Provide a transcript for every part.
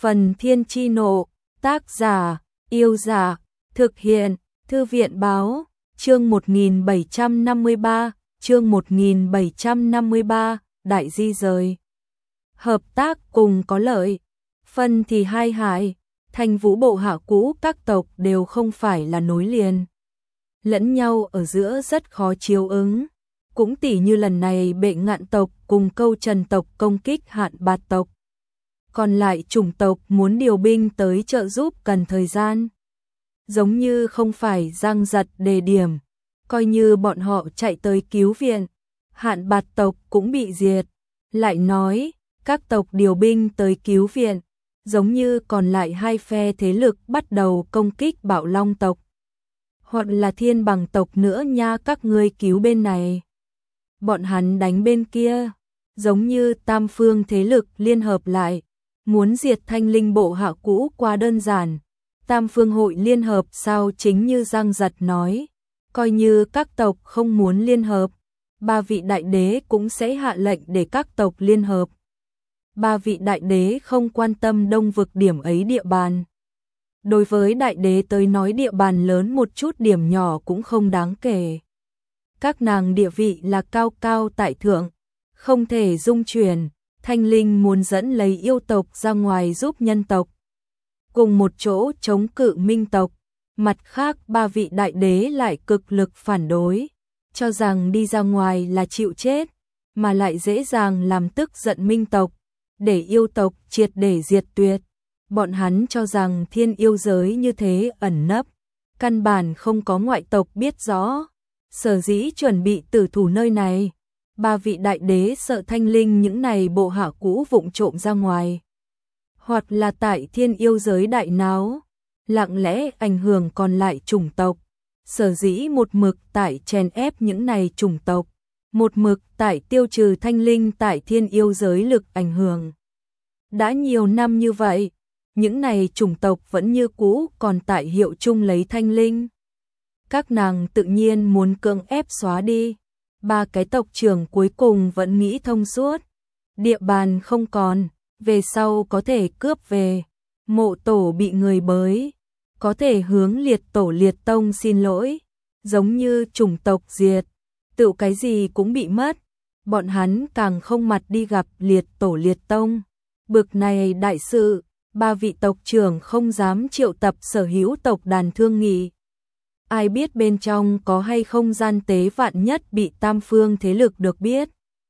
Phần Thiên Chi Nộ, tác giả, Yêu Giả, thực hiện, Thư viện Báo, chương 1753, Đại Di Rời. Hợp tác cùng có lợi, phần thì hai hại, Thanh Vũ bộ hạ cũ các tộc đều không phải là nối liền. Lẫn nhau ở giữa rất khó chiếu ứng, cũng tỉ như lần này Bệ Ngạn tộc cùng Câu Trần tộc công kích Hạn Bạt tộc. Còn lại chủng tộc muốn điều binh tới trợ giúp cần thời gian. Giống như không phải Giang Giật đề điểm, coi như bọn họ chạy tới cứu viện, Hạn Bạt tộc cũng bị diệt. Lại nói, các tộc điều binh tới cứu viện, giống như còn lại hai phe thế lực bắt đầu công kích Bạo Long tộc. Hoặc là Thiên Bằng tộc nữa nha, các ngươi cứu bên này, bọn hắn đánh bên kia, giống như tam phương thế lực liên hợp lại, muốn diệt Thanh Linh bộ hạ cũ quá đơn giản. Tam phương hội liên hợp sao? Chính như Giang Giật nói, coi như các tộc không muốn liên hợp, ba vị đại đế cũng sẽ hạ lệnh để các tộc liên hợp. Ba vị đại đế không quan tâm Đông vực điểm ấy địa bàn. Đối với đại đế tới nói địa bàn lớn một chút điểm nhỏ cũng không đáng kể. Các nàng địa vị là cao cao tại thượng, không thể dung chuyển. Thanh Linh muốn dẫn lấy yêu tộc ra ngoài giúp nhân tộc, cùng một chỗ chống cự Minh tộc. Mặt khác ba vị đại đế lại cực lực phản đối, cho rằng đi ra ngoài là chịu chết, mà lại dễ dàng làm tức giận Minh tộc, để yêu tộc triệt để diệt tuyệt. Bọn hắn cho rằng thiên yêu giới như thế ẩn nấp, căn bản không có ngoại tộc biết rõ, sở dĩ chuẩn bị tử thủ nơi này. Ba vị đại đế sợ Thanh Linh những này bộ hạ cũ vụng trộm ra ngoài, hoặc là tại thiên yêu giới đại náo, lặng lẽ ảnh hưởng còn lại chủng tộc. Sở dĩ một mực tại chèn ép những này chủng tộc, một mực tại tiêu trừ Thanh Linh tại thiên yêu giới lực ảnh hưởng. Đã nhiều năm như vậy, những này chủng tộc vẫn như cũ còn tại hiệu chung lấy Thanh Linh. Các nàng tự nhiên muốn cưỡng ép xóa đi. Ba cái tộc trưởng cuối cùng vẫn nghĩ thông suốt, địa bàn không còn, về sau có thể cướp về, mộ tổ bị người bới, có thể hướng liệt tổ liệt tông xin lỗi, giống như chủng tộc diệt, tự cái gì cũng bị mất, bọn hắn càng không mặt đi gặp liệt tổ liệt tông. Bực này đại sự, ba vị tộc trưởng không dám triệu tập sở hữu tộc đàn thương nghị. Ai biết bên trong có hay không gian tế, vạn nhất bị tam phương thế lực được biết.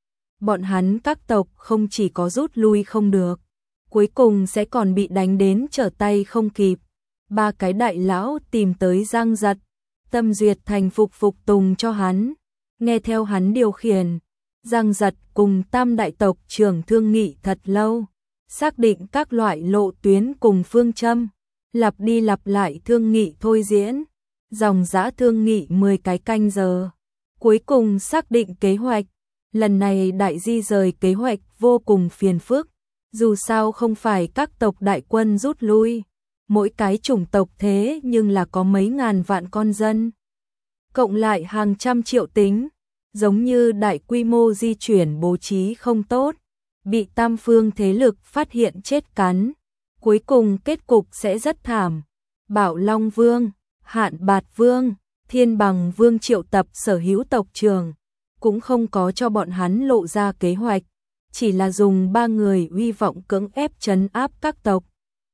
Bọn hắn các tộc không chỉ có rút lui không được, cuối cùng sẽ còn bị đánh đến trở tay không kịp. Ba cái đại lão tìm tới Giang Giật, tâm duyệt thành phục tùng cho hắn, nghe theo hắn điều khiển. Giang Giật cùng tam đại tộc trưởng thương nghị thật lâu, xác định các loại lộ tuyến cùng phương châm, lặp đi lặp lại thương nghị thôi diễn. Dòng dã thương nghị 10 cái canh giờ, cuối cùng xác định kế hoạch. Lần này đại di rời kế hoạch vô cùng phiền phức, dù sao không phải các tộc đại quân rút lui, mỗi cái chủng tộc thế nhưng là có mấy ngàn vạn con dân, cộng lại hàng trăm triệu tính, giống như đại quy mô di chuyển bố trí không tốt, bị tam phương thế lực phát hiện chết cắn, cuối cùng kết cục sẽ rất thảm. Bạo Long Vương, Hạn Bạt Vương, Thiên Bằng Vương triệu tập sở hữu tộc trưởng, cũng không có cho bọn hắn lộ ra kế hoạch, chỉ là dùng ba người uy vọng cưỡng ép trấn áp các tộc,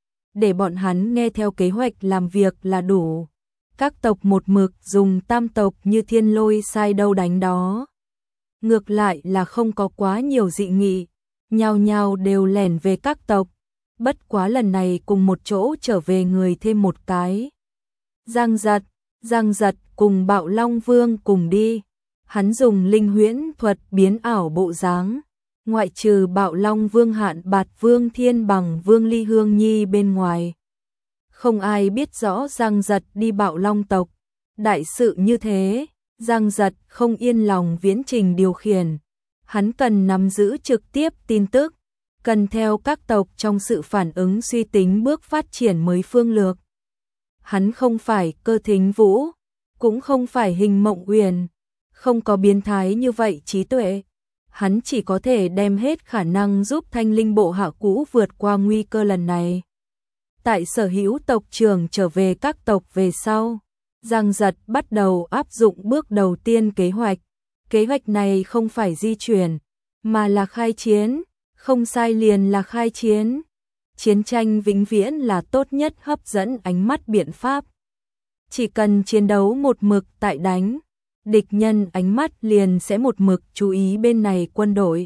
để bọn hắn nghe theo kế hoạch làm việc là đủ. Các tộc một mực dùng tam tộc như thiên lôi sai đâu đánh đó, ngược lại là không có quá nhiều dị nghị, nhao nhao đều lẻn về các tộc. Bất quá lần này cùng một chỗ trở về người thêm một cái. Giang Giật cùng Bạo Long Vương cùng đi, hắn dùng linh huyễn thuật biến ảo bộ dáng, ngoại trừ Bạo Long Vương, Hạn Bạt Vương, Thiên Bằng Vương, Ly Hương Nhi bên ngoài, không ai biết rõ Giang Giật đi Bạo Long tộc. Đại sự như thế, Giang Giật không yên lòng viễn trình điều khiển, hắn cần nắm giữ trực tiếp tin tức, cần theo các tộc trong sự phản ứng suy tính bước phát triển mới phương lược. Hắn không phải Cơ Thính Vũ, cũng không phải Hình Mộng Uyển, không có biến thái như vậy trí tuệ. Hắn chỉ có thể đem hết khả năng giúp Thanh Linh bộ hạ cũ vượt qua nguy cơ lần này. Tại Sở Hữu tộc trưởng trở về các tộc về sau, Giang Giật bắt đầu áp dụng bước đầu tiên kế hoạch. Kế hoạch này không phải di chuyển, mà là khai chiến, không sai liền là khai chiến. Chiến tranh vĩnh viễn là tốt nhất hấp dẫn ánh mắt biện pháp. Chỉ cần chiến đấu một mực tại đánh, địch nhân ánh mắt liền sẽ một mực chú ý bên này quân đội,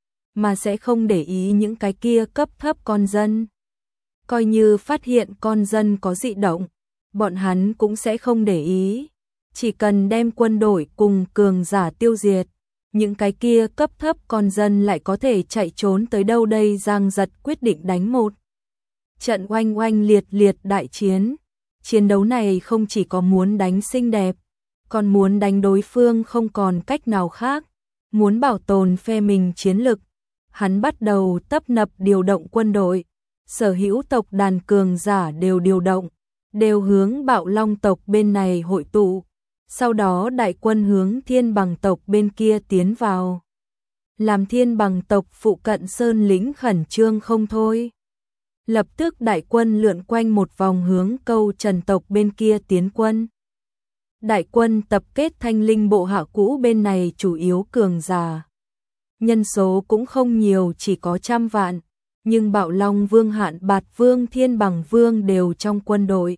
mà sẽ không để ý những cái kia cấp thấp con dân. Coi như phát hiện con dân có dị động, bọn hắn cũng sẽ không để ý. Chỉ cần đem quân đội cùng cường giả tiêu diệt, những cái kia cấp thấp con dân lại có thể chạy trốn tới đâu đây. Giang Giật quyết định đánh một trận oanh oanh liệt liệt đại chiến. Chiến đấu này không chỉ có muốn đánh xinh đẹp, còn muốn đánh đối phương không còn cách nào khác, muốn bảo tồn phe mình chiến lực. Hắn bắt đầu tấp nập điều động quân đội, Sở Hữu tộc đàn cường giả đều điều động, đều hướng Bạo Long tộc bên này hội tụ. Sau đó đại quân hướng Thiên Bằng tộc bên kia tiến vào, làm Thiên Bằng tộc phụ cận sơn lĩnh khẩn trương không thôi. Lập tức đại quân lượn quanh một vòng hướng Câu Trần tộc bên kia tiến quân. Đại quân tập kết Thanh Linh bộ hạ cũ bên này chủ yếu cường giả. Nhân số cũng không nhiều, chỉ có 100 vạn, nhưng Bạo Long Vương, Hạn Bạt Vương, Thiên Bằng Vương đều trong quân đội.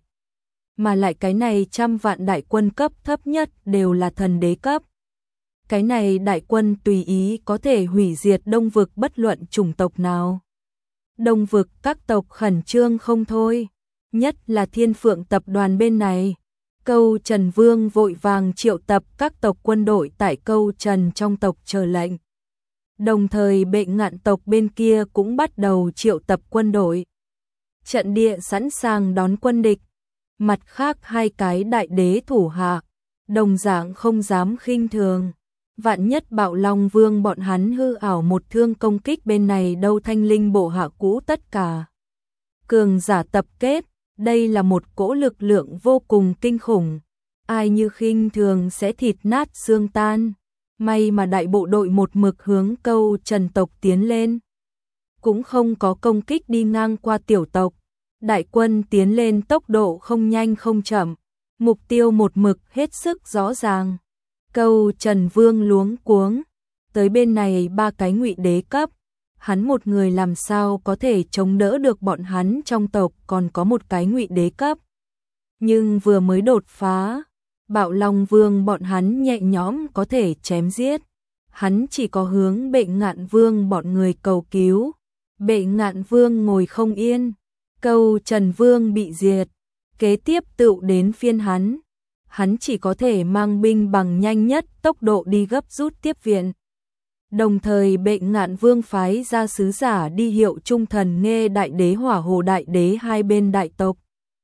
Mà lại cái này 100 vạn đại quân cấp thấp nhất đều là thần đế cấp. Cái này đại quân tùy ý có thể hủy diệt Đông vực bất luận chủng tộc nào. Đông vực các tộc khẩn trương không thôi, nhất là Thiên Phượng tập đoàn bên này. Câu Trần Vương vội vàng triệu tập các tộc quân đội tại Câu Trần trong tộc chờ lệnh. Đồng thời Bệ Ngạn tộc bên kia cũng bắt đầu triệu tập quân đội. Trận địa sẵn sàng đón quân địch. Mặt khác hai cái đại đế thủ hạ, đồng dạng không dám khinh thường. Vạn nhất Bạo Long Vương bọn hắn hư ảo một thương công kích bên này đâu. Thanh Linh bộ hạ cũ tất cả cường giả tập kết, đây là một cỗ lực lượng vô cùng kinh khủng. Ai như khinh thường sẽ thịt nát xương tan. May mà đại bộ đội một mực hướng Câu Trần tộc tiến lên, cũng không có công kích đi ngang qua tiểu tộc. Đại quân tiến lên tốc độ không nhanh không chậm, mục tiêu một mực hết sức rõ ràng. Câu Trần Vương luống cuống, tới bên này ba cái ngụy đế cấp, hắn một người làm sao có thể chống đỡ được bọn hắn trong tộc còn có một cái ngụy đế cấp. Nhưng vừa mới đột phá, Bạo Long Vương bọn hắn nhẹ nhõm có thể chém giết. Hắn chỉ có hướng Bệ Ngạn Vương bọn người cầu cứu. Bệ Ngạn Vương ngồi không yên, Câu Trần Vương bị diệt, kế tiếp tựu đến phiên hắn. Hắn chỉ có thể mang binh bằng nhanh nhất tốc độ đi gấp rút tiếp viện. Đồng thời Bệ Ngạn Vương phái ra sứ giả đi hiệu Trung Thần Nghê đại đế, Hỏa Hồ đại đế hai bên đại tộc,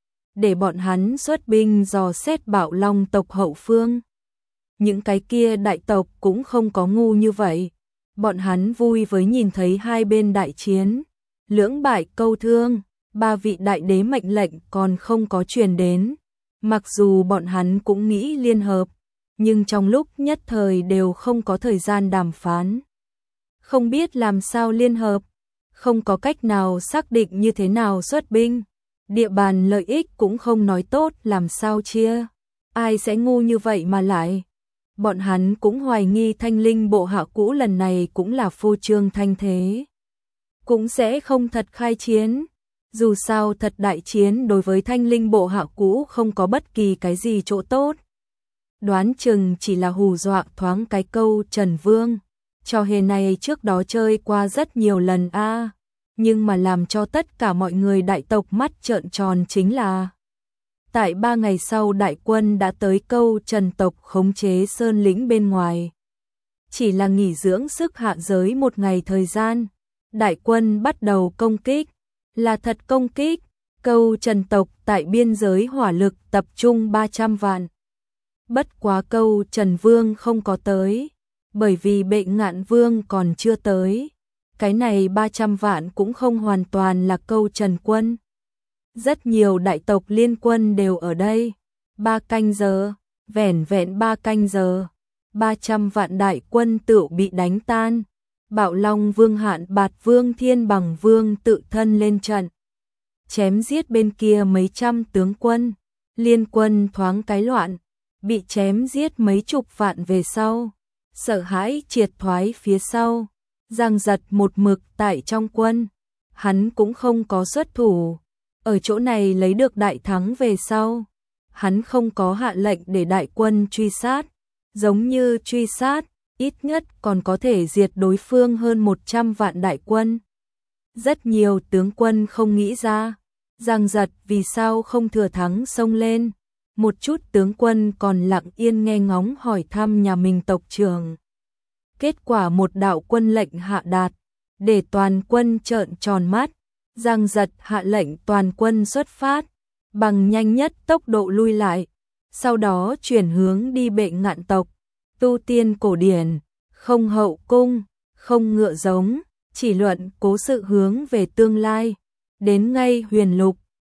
để bọn hắn xuất binh dò xét Bạo Long tộc hậu phương. Những cái kia đại tộc cũng không có ngu như vậy. Bọn hắn vui với nhìn thấy hai bên đại chiến, lưỡng bại câu thương, ba vị đại đế mệnh lệnh còn không có truyền đến. Mặc dù bọn hắn cũng nghĩ liên hợp, nhưng trong lúc nhất thời đều không có thời gian đàm phán. Không biết làm sao liên hợp, không có cách nào xác định như thế nào xuất binh. Địa bàn lợi ích cũng không nói tốt làm sao chia. Ai sẽ ngu như vậy mà lại. Bọn hắn cũng hoài nghi Thanh Linh bộ hạ cũ lần này cũng là phô trương thanh thế, cũng sẽ không thật khai chiến. Dù sao thật đại chiến đối với Thanh Linh bộ hạ cũ không có bất kỳ cái gì chỗ tốt. Đoán chừng chỉ là hù dọa thoáng cái Câu Trần Vương. Trò hề này trước đó chơi qua rất nhiều lần a, nhưng mà làm cho tất cả mọi người đại tộc mắt trợn tròn chính là tại 3 ngày sau đại quân đã tới Câu Trần tộc khống chế sơn lĩnh bên ngoài. Chỉ là nghỉ dưỡng sức hạ giới một ngày thời gian, đại quân bắt đầu công kích, là thật công kích. Câu Trần tộc tại biên giới hỏa lực tập trung 300 vạn. Bất quá Câu Trần Vương không có tới, bởi vì Bệ Ngạn Vương còn chưa tới. Cái này 300 vạn cũng không hoàn toàn là Câu Trần quân. Rất nhiều đại tộc liên quân đều ở đây. 3 canh giờ, vẻn vẹn 3 canh giờ, 300 vạn đại quân tựu bị đánh tan. Bạo Long Vương, Hạn Bạt Vương, Thiên Bằng Vương tự thân lên trận. chém giết bên kia mấy trăm tướng quân, liên quân thoáng cái loạn, bị chém giết mấy chục vạn về sau, sợ hãi triệt thoái phía sau. Giang Giật một mực tại trong quân, hắn cũng không có xuất thủ, ở chỗ này lấy được đại thắng về sau, hắn không có hạ lệnh để đại quân truy sát, giống như truy sát, ít nhất còn có thể diệt đối phương hơn 100 vạn đại quân. Rất nhiều tướng quân không nghĩ ra, Giang Giật vì sao không thừa thắng xông lên, một chút tướng quân còn lặng yên nghe ngóng hỏi thăm nhà mình tộc trưởng. Kết quả một đạo quân lệnh hạ đạt, để toàn quân trợn tròn mắt, Giang Giật hạ lệnh toàn quân xuất phát, bằng nhanh nhất tốc độ lui lại, sau đó chuyển hướng đi Bệ Ngạn tộc, tu tiên cổ điển, không hậu cung, không ngựa giống, chỉ luận cố sự hướng về tương lai, đến ngay Huyền Lục,